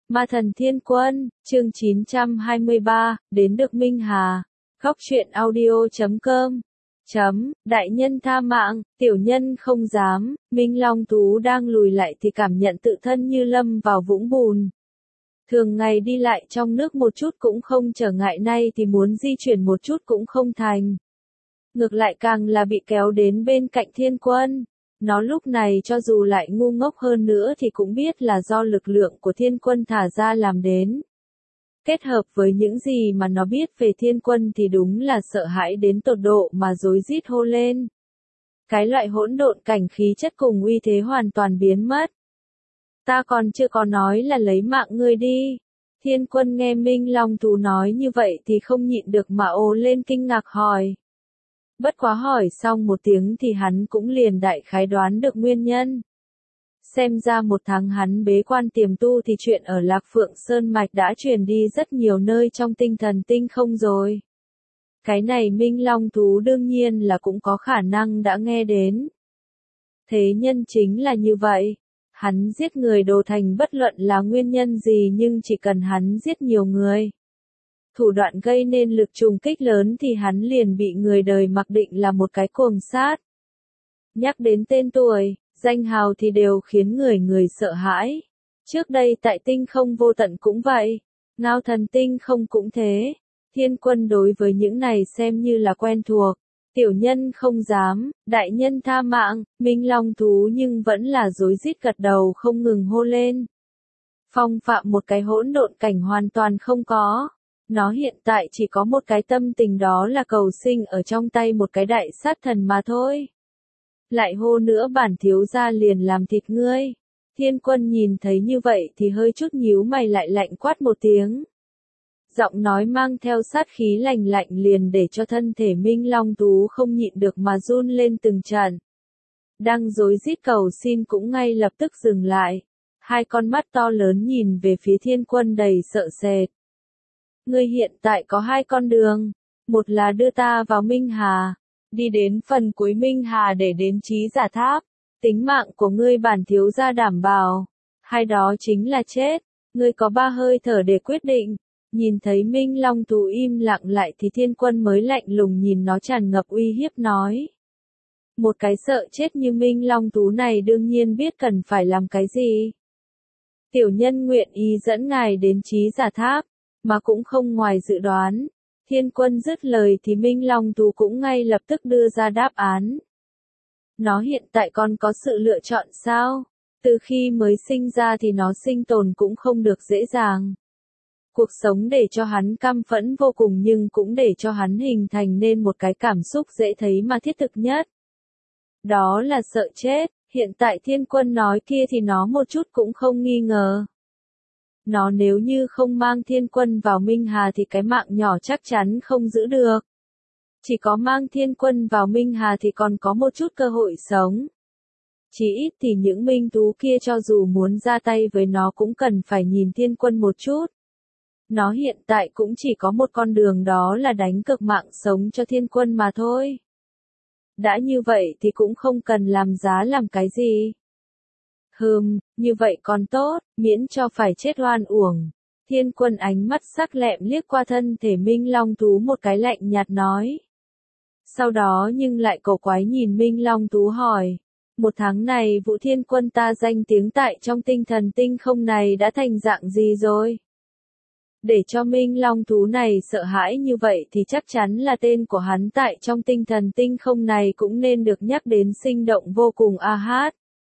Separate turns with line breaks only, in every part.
Ma thần Thiên Quân, chương 923, đến được Minh Hà. Góc truyện audio.com. Đại nhân tha mạng, tiểu nhân không dám. Minh Long Tú đang lùi lại thì cảm nhận tự thân như lâm vào vũng bùn. Thường ngày đi lại trong nước một chút cũng không trở ngại, nay thì muốn di chuyển một chút cũng không thành. Ngược lại càng là bị kéo đến bên cạnh Thiên Quân. Nó lúc này cho dù lại ngu ngốc hơn nữa thì cũng biết là do lực lượng của Thiên Quân thả ra làm đến. Kết hợp với những gì mà nó biết về Thiên Quân thì đúng là sợ hãi đến tột độ mà rối rít hô lên. Cái loại hỗn độn cảnh khí chất cùng uy thế hoàn toàn biến mất. Ta còn chưa có nói là lấy mạng ngươi đi. Thiên Quân nghe Minh Long Tú nói như vậy thì không nhịn được mà ồ lên kinh ngạc hỏi. Bất quá hỏi xong một tiếng thì hắn cũng liền đại khái đoán được nguyên nhân. Xem ra một tháng hắn bế quan tiềm tu thì chuyện ở Lạc Phượng Sơn Mạch đã truyền đi rất nhiều nơi trong tinh thần tinh không rồi. Cái này Minh Long Tú đương nhiên là cũng có khả năng đã nghe đến. Thế nhân chính là như vậy. Hắn giết người đồ thành bất luận là nguyên nhân gì nhưng chỉ cần hắn giết nhiều người. Thủ đoạn gây nên lực trùng kích lớn thì hắn liền bị người đời mặc định là một cái cuồng sát. Nhắc đến tên tuổi, danh hào thì đều khiến người sợ hãi. Trước đây tại tinh không vô tận cũng vậy, Ngao Thần tinh không cũng thế. Thiên Quân đối với những này xem như là quen thuộc. Tiểu nhân không dám, đại nhân tha mạng. Minh Long Tú nhưng vẫn là rối rít gật đầu không ngừng hô lên. Phong phạm một cái hỗn độn cảnh hoàn toàn không có. Nó hiện tại chỉ có một cái tâm tình, đó là cầu sinh ở trong tay một cái đại sát thần mà thôi. Lại hô nữa bản thiếu gia liền làm thịt ngươi. Thiên Quân nhìn thấy như vậy thì hơi chút nhíu mày, lại lạnh quát một tiếng. Giọng nói mang theo sát khí lạnh lạnh liền để cho thân thể Minh Long Tú không nhịn được mà run lên từng trận. Đang rối rít cầu xin cũng ngay lập tức dừng lại. Hai con mắt to lớn nhìn về phía Thiên Quân đầy sợ sệt. Ngươi hiện tại có hai con đường. Một là đưa ta vào Minh Hà. Đi đến phần cuối Minh Hà để đến Trí Giả Tháp. Tính mạng của ngươi bản thiếu gia đảm bảo. Hai đó chính là chết. Ngươi có 3 hơi thở để quyết định. Nhìn thấy Minh Long Tú im lặng lại thì Thiên Quân mới lạnh lùng nhìn nó tràn ngập uy hiếp nói. Một cái sợ chết như Minh Long Tú này đương nhiên biết cần phải làm cái gì. Tiểu nhân nguyện ý dẫn ngài đến Trí Giả Tháp. Mà cũng không ngoài dự đoán. Thiên Quân dứt lời thì Minh Long Tú cũng ngay lập tức đưa ra đáp án. Nó hiện tại còn có sự lựa chọn sao? Từ khi mới sinh ra thì nó sinh tồn cũng không được dễ dàng. Cuộc sống để cho hắn căm phẫn vô cùng nhưng cũng để cho hắn hình thành nên một cái cảm xúc dễ thấy mà thiết thực nhất. Đó là sợ chết. Hiện tại Thiên Quân nói kia thì nó một chút cũng không nghi ngờ. Nó nếu như không mang Thiên Quân vào Minh Hà thì cái mạng nhỏ chắc chắn không giữ được. Chỉ có mang Thiên Quân vào Minh Hà thì còn có một chút cơ hội sống. Chỉ ít thì những minh tú kia cho dù muốn ra tay với nó cũng cần phải nhìn Thiên Quân một chút. Nó hiện tại cũng chỉ có một con đường, đó là đánh cược mạng sống cho Thiên Quân mà thôi. Đã như vậy thì cũng không cần làm giá làm cái gì. Như vậy còn tốt, miễn cho phải chết oan uổng. Thiên Quân ánh mắt sắc lẹm liếc qua thân thể Minh Long Tú một cái lạnh nhạt nói. Sau đó nhưng lại cổ quái nhìn Minh Long Tú hỏi. Một tháng này Vũ Thiên Quân ta danh tiếng tại trong tinh thần tinh không này đã thành dạng gì rồi? Để cho Minh Long Tú này sợ hãi như vậy thì chắc chắn là tên của hắn tại trong tinh thần tinh không này cũng nên được nhắc đến sinh động vô cùng a hát.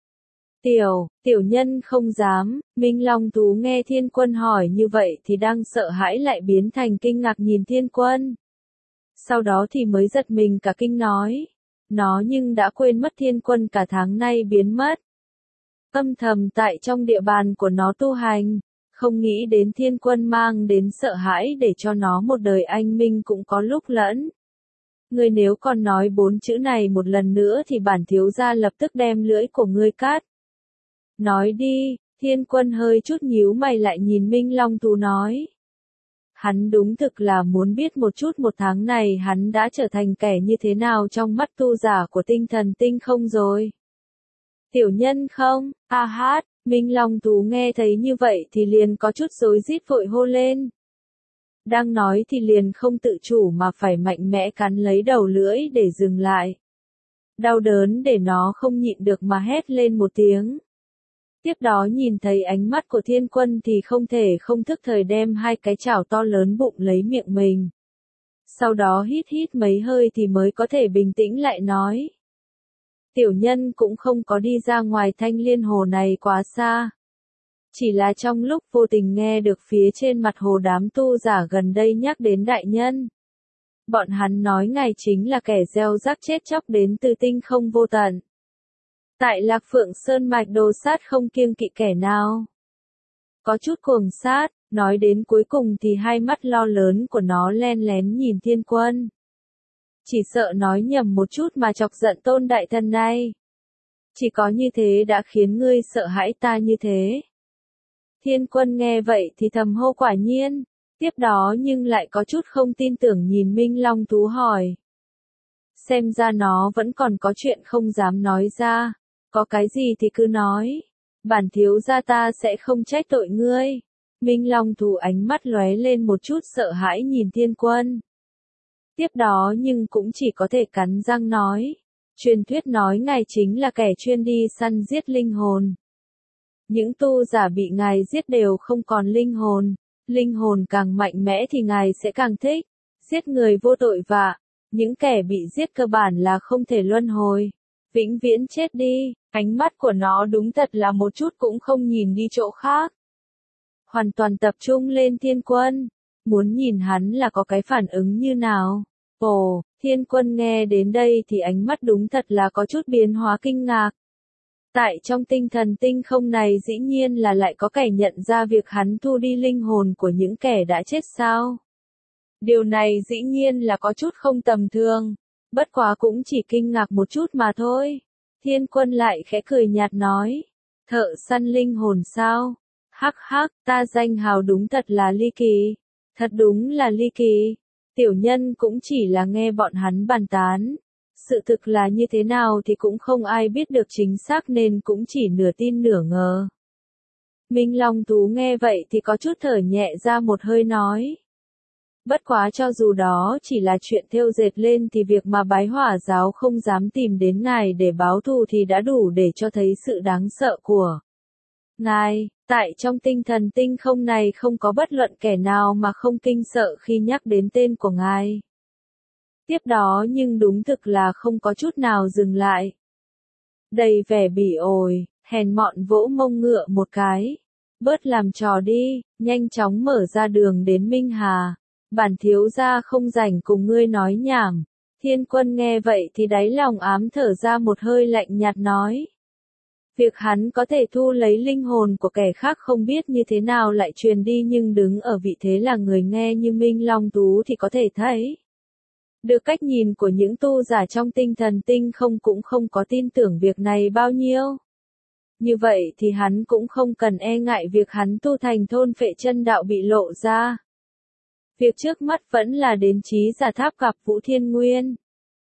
Tiểu nhân không dám. Minh Long Tú nghe Thiên Quân hỏi như vậy thì đang sợ hãi lại biến thành kinh ngạc nhìn Thiên Quân. Sau đó thì mới giật mình cả kinh nói. Nó nhưng đã quên mất Thiên Quân cả tháng nay biến mất. Âm thầm tại trong địa bàn của nó tu hành. Không nghĩ đến Thiên Quân mang đến sợ hãi để cho nó một đời anh minh cũng có lúc lẫn. Ngươi nếu còn nói 4 chữ này một lần nữa thì bản thiếu gia lập tức đem lưỡi của ngươi cắt. Nói đi. Thiên Quân hơi chút nhíu mày lại nhìn Minh Long Tú nói. Hắn đúng thực là muốn biết một chút một tháng này hắn đã trở thành kẻ như thế nào trong mắt tu giả của tinh thần tinh không rồi. Tiểu nhân không, a hát, Minh Long Tú nghe thấy như vậy thì liền có chút rối rít vội hô lên. Đang nói thì liền không tự chủ mà phải mạnh mẽ cắn lấy đầu lưỡi để dừng lại. Đau đớn để nó không nhịn được mà hét lên một tiếng. Tiếp đó nhìn thấy ánh mắt của Thiên Quân thì không thể không thức thời đem hai cái chảo to lớn bụng lấy miệng mình. Sau đó hít hít mấy hơi thì mới có thể bình tĩnh lại nói. Tiểu nhân cũng không có đi ra ngoài Thanh Liên Hồ này quá xa. Chỉ là trong lúc vô tình nghe được phía trên mặt hồ đám tu giả gần đây nhắc đến đại nhân. Bọn hắn nói ngài chính là kẻ gieo rắc chết chóc đến từ tinh không vô tận. Tại Lạc Phượng Sơn mạch đồ sát không kiêng kỵ kẻ nào. Có chút cuồng sát, nói đến cuối cùng thì hai mắt lo lớn của nó len lén nhìn Thiên Quân. Chỉ sợ nói nhầm một chút mà chọc giận Tôn đại thần này. Chỉ có như thế đã khiến ngươi sợ hãi ta như thế. Thiên Quân nghe vậy thì thầm hô quả nhiên, tiếp đó nhưng lại có chút không tin tưởng nhìn Minh Long Tú hỏi. Xem ra nó vẫn còn có chuyện không dám nói ra, có cái gì thì cứ nói, bản thiếu gia ta sẽ không trách tội ngươi. Minh Long Tú ánh mắt lóe lên một chút sợ hãi nhìn Thiên Quân. Tiếp đó nhưng cũng chỉ có thể cắn răng nói, truyền thuyết nói ngài chính là kẻ chuyên đi săn giết linh hồn. Những tu giả bị ngài giết đều không còn linh hồn càng mạnh mẽ thì ngài sẽ càng thích, giết người vô tội vạ, những kẻ bị giết cơ bản là không thể luân hồi, vĩnh viễn chết đi, ánh mắt của nó đúng thật là một chút cũng không nhìn đi chỗ khác. Hoàn toàn tập trung lên Thiên Quân, muốn nhìn hắn là có cái phản ứng như nào. Ồ, Thiên Quân nghe đến đây thì ánh mắt đúng thật là có chút biến hóa kinh ngạc. Tại trong tinh thần tinh không này dĩ nhiên là lại có kẻ nhận ra việc hắn thu đi linh hồn của những kẻ đã chết sao. Điều này dĩ nhiên là có chút không tầm thường, bất quá cũng chỉ kinh ngạc một chút mà thôi. Thiên Quân lại khẽ cười nhạt nói, thợ săn linh hồn sao? Hắc hắc, ta danh hào đúng thật là ly kỳ, thật đúng là ly kỳ. Tiểu nhân cũng chỉ là nghe bọn hắn bàn tán. Sự thực là như thế nào thì cũng không ai biết được chính xác nên cũng chỉ nửa tin nửa ngờ. Minh Long Tú nghe vậy thì có chút thở nhẹ ra một hơi nói. Bất quá cho dù đó chỉ là chuyện thêu dệt lên thì việc mà Bái Hỏa giáo không dám tìm đến ngài để báo thù thì đã đủ để cho thấy sự đáng sợ của ngài. Tại trong tinh thần tinh không này không có bất luận kẻ nào mà không kinh sợ khi nhắc đến tên của ngài. Tiếp đó nhưng đúng thực là không có chút nào dừng lại. Đầy vẻ bỉ ổi, hèn mọn vỗ mông ngựa một cái. Bớt làm trò đi, nhanh chóng mở ra đường đến Minh Hà. Bản thiếu gia không rảnh cùng ngươi nói nhảm. Thiên Quân nghe vậy thì đáy lòng ám thở ra một hơi lạnh nhạt nói. Việc hắn có thể thu lấy linh hồn của kẻ khác không biết như thế nào lại truyền đi nhưng đứng ở vị thế là người nghe như Minh Long Tú thì có thể thấy. Được cách nhìn của những tu giả trong tinh thần tinh không cũng không có tin tưởng việc này bao nhiêu. Như vậy thì hắn cũng không cần e ngại việc hắn tu thành thôn phệ chân đạo bị lộ ra. Việc trước mắt vẫn là đến trí giả tháp gặp Vũ Thiên Nguyên.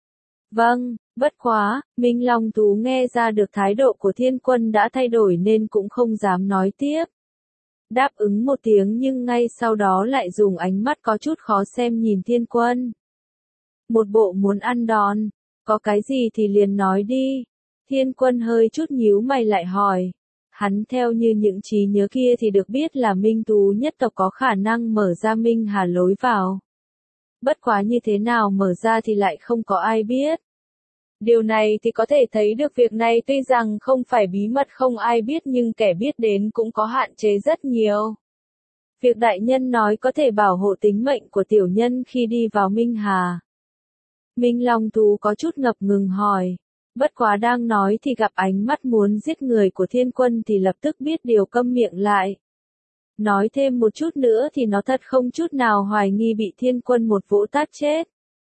Vâng, bất quá, Minh Long Tú nghe ra được thái độ của Thiên Quân đã thay đổi nên cũng không dám nói tiếp. Đáp ứng một tiếng nhưng ngay sau đó lại dùng ánh mắt có chút khó xem nhìn Thiên Quân. Một bộ muốn ăn đòn, có cái gì thì liền nói đi. Thiên Quân hơi chút nhíu mày lại hỏi. Hắn theo như những trí nhớ kia thì được biết là Minh Tú nhất tộc có khả năng mở ra Minh Hà lối vào. Bất quá như thế nào mở ra thì lại không có ai biết. Điều này thì có thể thấy được việc này tuy rằng không phải bí mật không ai biết nhưng kẻ biết đến cũng có hạn chế rất nhiều. Việc đại nhân nói có thể bảo hộ tính mệnh của tiểu nhân khi đi vào Minh Hà. Minh Long Tú có chút ngập ngừng hỏi. Bất quá đang nói thì gặp ánh mắt muốn giết người của Thiên Quân thì lập tức biết điều câm miệng lại. Nói thêm một chút nữa thì nó thật không chút nào hoài nghi bị Thiên Quân một vỗ tát chết.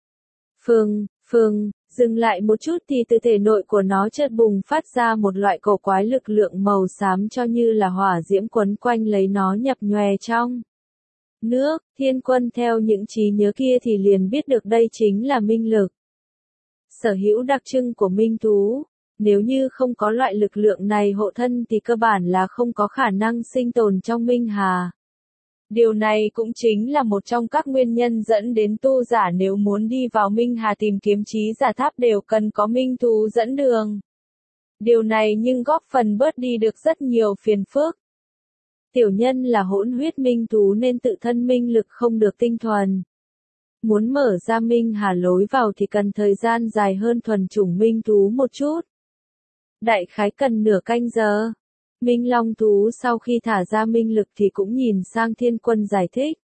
Dừng lại một chút thì từ thể nội của nó chợt bùng phát ra một loại cổ quái lực lượng màu xám cho như là hỏa diễm quấn quanh lấy nó nhập nhòe trong nước. Thiên Quân theo những trí nhớ kia thì liền biết được đây chính là minh lực. Sở hữu đặc trưng của Minh Tú. Nếu như không có loại lực lượng này hộ thân thì cơ bản là không có khả năng sinh tồn trong Minh Hà. Điều này cũng chính là một trong các nguyên nhân dẫn đến tu giả nếu muốn đi vào Minh Hà tìm kiếm trí giả tháp đều cần có minh thú dẫn đường. Điều này nhưng góp phần bớt đi được rất nhiều phiền phức. Tiểu nhân là hỗn huyết minh thú nên tự thân minh lực không được tinh thuần. Muốn mở ra Minh Hà lối vào thì cần thời gian dài hơn thuần chủng minh thú một chút. Đại khái cần nửa canh giờ. Minh Long thú sau khi thả ra minh lực thì cũng nhìn sang Thiên Quân giải thích.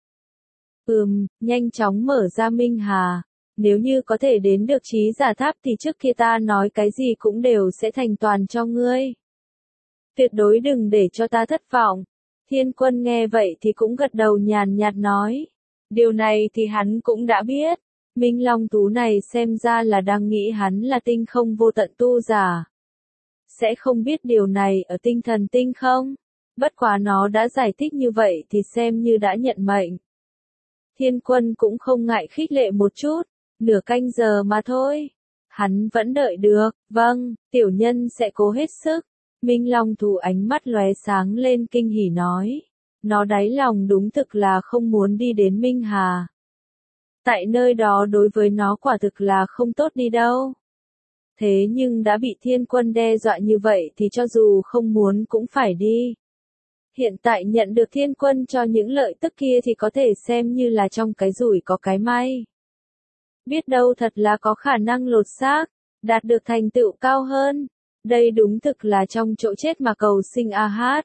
Nhanh chóng mở ra Minh Hà. Nếu như có thể đến được trí giả tháp thì trước kia ta nói cái gì cũng đều sẽ thành toàn cho ngươi. Tuyệt đối đừng để cho ta thất vọng. Thiên Quân nghe vậy thì cũng gật đầu nhàn nhạt nói. Điều này thì hắn cũng đã biết. Minh Long thú này xem ra là đang nghĩ hắn là tinh không vô tận tu giả. Sẽ không biết điều này ở tinh thần tinh không? Bất quá nó đã giải thích như vậy thì xem như đã nhận mệnh. Thiên Quân cũng không ngại khích lệ một chút, nửa canh giờ mà thôi. Hắn vẫn đợi được, vâng, tiểu nhân sẽ cố hết sức. Minh Long thú ánh mắt lóe sáng lên kinh hỉ nói. Nó đáy lòng đúng thực là không muốn đi đến Minh Hà. Tại nơi đó đối với nó quả thực là không tốt đi đâu. Thế nhưng đã bị Thiên Quân đe dọa như vậy thì cho dù không muốn cũng phải đi. Hiện tại nhận được Thiên Quân cho những lợi tức kia thì có thể xem như là trong cái rủi có cái may. Biết đâu thật là có khả năng lột xác, đạt được thành tựu cao hơn. Đây đúng thực là trong chỗ chết mà cầu sinh a hát.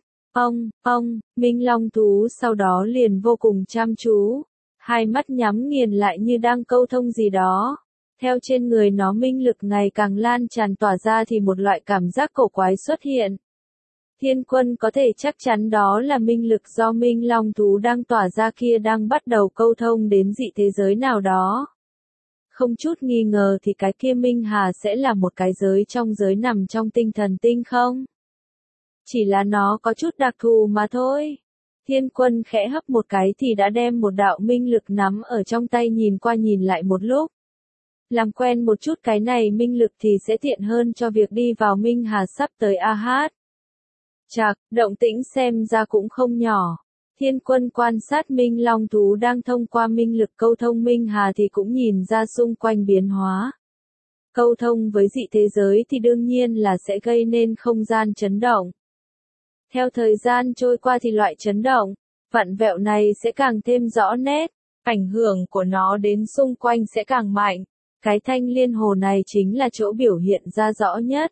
Minh Long thú sau đó liền vô cùng chăm chú. Hai mắt nhắm nghiền lại như đang câu thông gì đó. Theo trên người nó minh lực ngày càng lan tràn tỏa ra thì một loại cảm giác cổ quái xuất hiện. Thiên Quân có thể chắc chắn đó là minh lực do Minh Long thú đang tỏa ra kia đang bắt đầu câu thông đến dị thế giới nào đó. Không chút nghi ngờ thì cái kia Minh Hà sẽ là một cái giới trong giới nằm trong tinh thần tinh không? Chỉ là nó có chút đặc thù mà thôi. Thiên Quân khẽ hấp một cái thì đã đem một đạo minh lực nắm ở trong tay nhìn qua nhìn lại một lúc. Làm quen một chút cái này minh lực thì sẽ tiện hơn cho việc đi vào Minh Hà sắp tới a hát. Chạc, động tĩnh xem ra cũng không nhỏ. Thiên Quân quan sát Minh Long thú đang thông qua minh lực câu thông Minh Hà thì cũng nhìn ra xung quanh biến hóa. Câu thông với dị thế giới thì đương nhiên là sẽ gây nên không gian chấn động. Theo thời gian trôi qua thì loại chấn động, vặn vẹo này sẽ càng thêm rõ nét, ảnh hưởng của nó đến xung quanh sẽ càng mạnh. Cái thanh liên hồ này chính là chỗ biểu hiện ra rõ nhất.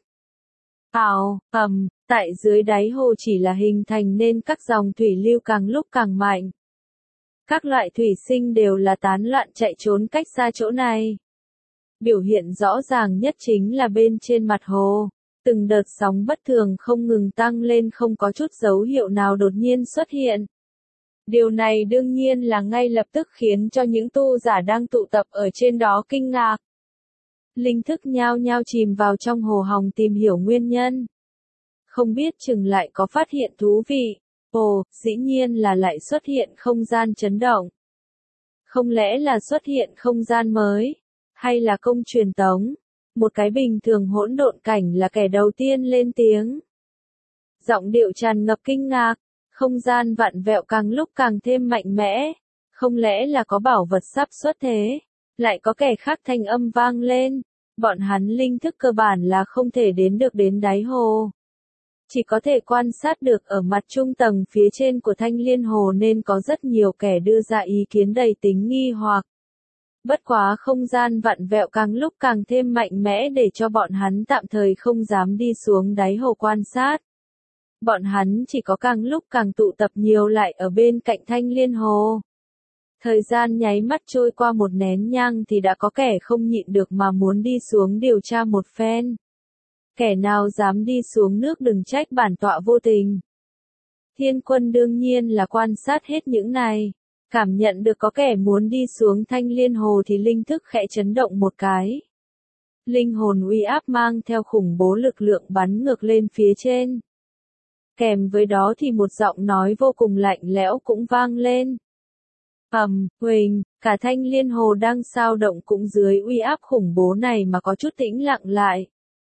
Tại dưới đáy hồ chỉ là hình thành nên các dòng thủy lưu càng lúc càng mạnh. Các loại thủy sinh đều là tán loạn chạy trốn cách xa chỗ này. Biểu hiện rõ ràng nhất chính là bên trên mặt hồ. Từng đợt sóng bất thường không ngừng tăng lên không có chút dấu hiệu nào đột nhiên xuất hiện. Điều này đương nhiên là ngay lập tức khiến cho những tu giả đang tụ tập ở trên đó kinh ngạc. Linh thức nhao nhao chìm vào trong hồ hòng tìm hiểu nguyên nhân. Không biết chừng lại có phát hiện thú vị. Dĩ nhiên là lại xuất hiện không gian chấn động. Không lẽ là xuất hiện không gian mới? Hay là công truyền tống? Một cái bình thường hỗn độn cảnh là kẻ đầu tiên lên tiếng. Giọng điệu tràn ngập kinh ngạc, không gian vặn vẹo càng lúc càng thêm mạnh mẽ. Không lẽ là có bảo vật sắp xuất thế? Lại có kẻ khác thanh âm vang lên. Bọn hắn linh thức cơ bản là không thể đến được đến đáy hồ. Chỉ có thể quan sát được ở mặt trung tầng phía trên của thanh liên hồ nên có rất nhiều kẻ đưa ra ý kiến đầy tính nghi hoặc. Bất quá không gian vặn vẹo càng lúc càng thêm mạnh mẽ để cho bọn hắn tạm thời không dám đi xuống đáy hồ quan sát. Bọn hắn chỉ có càng lúc càng tụ tập nhiều lại ở bên cạnh thanh liên hồ. Thời gian nháy mắt trôi qua một nén nhang thì đã có kẻ không nhịn được mà muốn đi xuống điều tra một phen. Kẻ nào dám đi xuống nước đừng trách bản tọa vô tình. Thiên Quân đương nhiên là quan sát hết những này. Cảm nhận được có kẻ muốn đi xuống thanh liên hồ thì linh thức khẽ chấn động một cái. Linh hồn uy áp mang theo khủng bố lực lượng bắn ngược lên phía trên. Kèm với đó thì một giọng nói vô cùng lạnh lẽo cũng vang lên. Huỳnh, cả thanh liên hồ đang sao động cũng dưới uy áp khủng bố này mà có chút tĩnh lặng lại.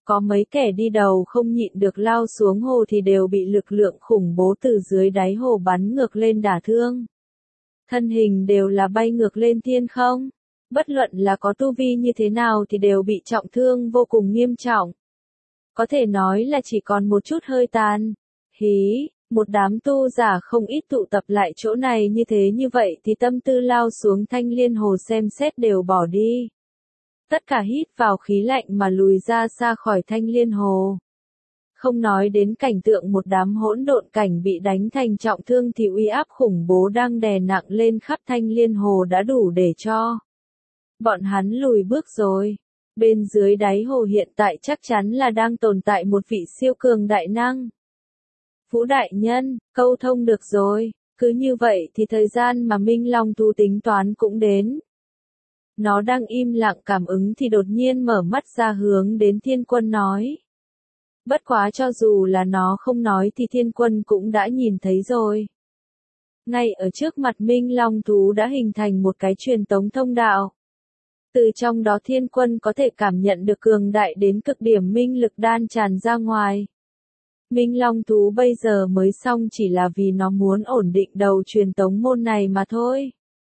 Có mấy kẻ đi đầu không nhịn được lao xuống hồ thì đều bị lực lượng khủng bố từ dưới đáy hồ bắn ngược lên đả thương. Thân hình đều là bay ngược lên thiên không. Bất luận là có tu vi như thế nào thì đều bị trọng thương vô cùng nghiêm trọng. Có thể nói là chỉ còn một chút hơi tàn. Hí, một đám tu giả không ít tụ tập lại chỗ này như vậy thì tâm tư lao xuống Thanh Liên Hồ xem xét đều bỏ đi. Tất cả hít vào khí lạnh mà lùi ra xa khỏi Thanh Liên Hồ. Không nói đến cảnh tượng một đám hỗn độn cảnh bị đánh thành trọng thương thì uy áp khủng bố đang đè nặng lên khắp Thanh Liên Hồ đã đủ để cho bọn hắn lùi bước rồi. Bên dưới đáy hồ hiện tại chắc chắn là đang tồn tại một vị siêu cường đại năng. Vũ đại nhân, câu thông được rồi, cứ như vậy thì thời gian mà Minh Long thú tính toán cũng đến. Nó đang im lặng cảm ứng thì đột nhiên mở mắt ra hướng đến Thiên Quân nói. Bất quá cho dù là nó không nói thì Thiên Quân cũng đã nhìn thấy rồi. Ngay ở trước mặt Minh Long thú đã hình thành một cái truyền tống thông đạo. Từ trong đó Thiên Quân có thể cảm nhận được cường đại đến cực điểm minh lực đan tràn ra ngoài. Minh Long thú bây giờ mới xong chỉ là vì nó muốn ổn định đầu truyền tống môn này mà thôi.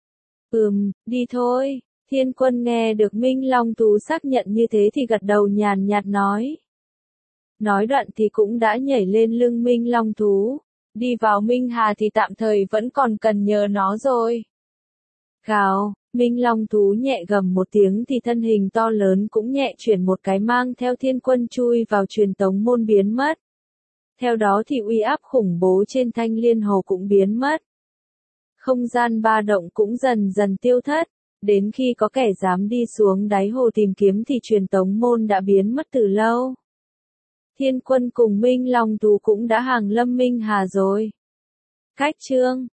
Đi thôi. Thiên Quân nghe được Minh Long thú xác nhận như thế thì gật đầu nhàn nhạt nói. Nói đoạn thì cũng đã nhảy lên lưng Minh Long thú. Đi vào Minh Hà thì tạm thời vẫn còn cần nhờ nó rồi. Gào, Minh Long thú nhẹ gầm một tiếng thì thân hình to lớn cũng nhẹ chuyển một cái mang theo Thiên Quân chui vào truyền tống môn biến mất. Theo đó thì uy áp khủng bố trên Thanh Liên Hồ cũng biến mất. Không gian ba động cũng dần dần tiêu thất. Đến khi có kẻ dám đi xuống đáy hồ tìm kiếm thì truyền tống môn đã biến mất từ lâu. Thiên Quân cùng Minh Long thú cũng đã hàng lâm Minh Hà rồi. Cách chương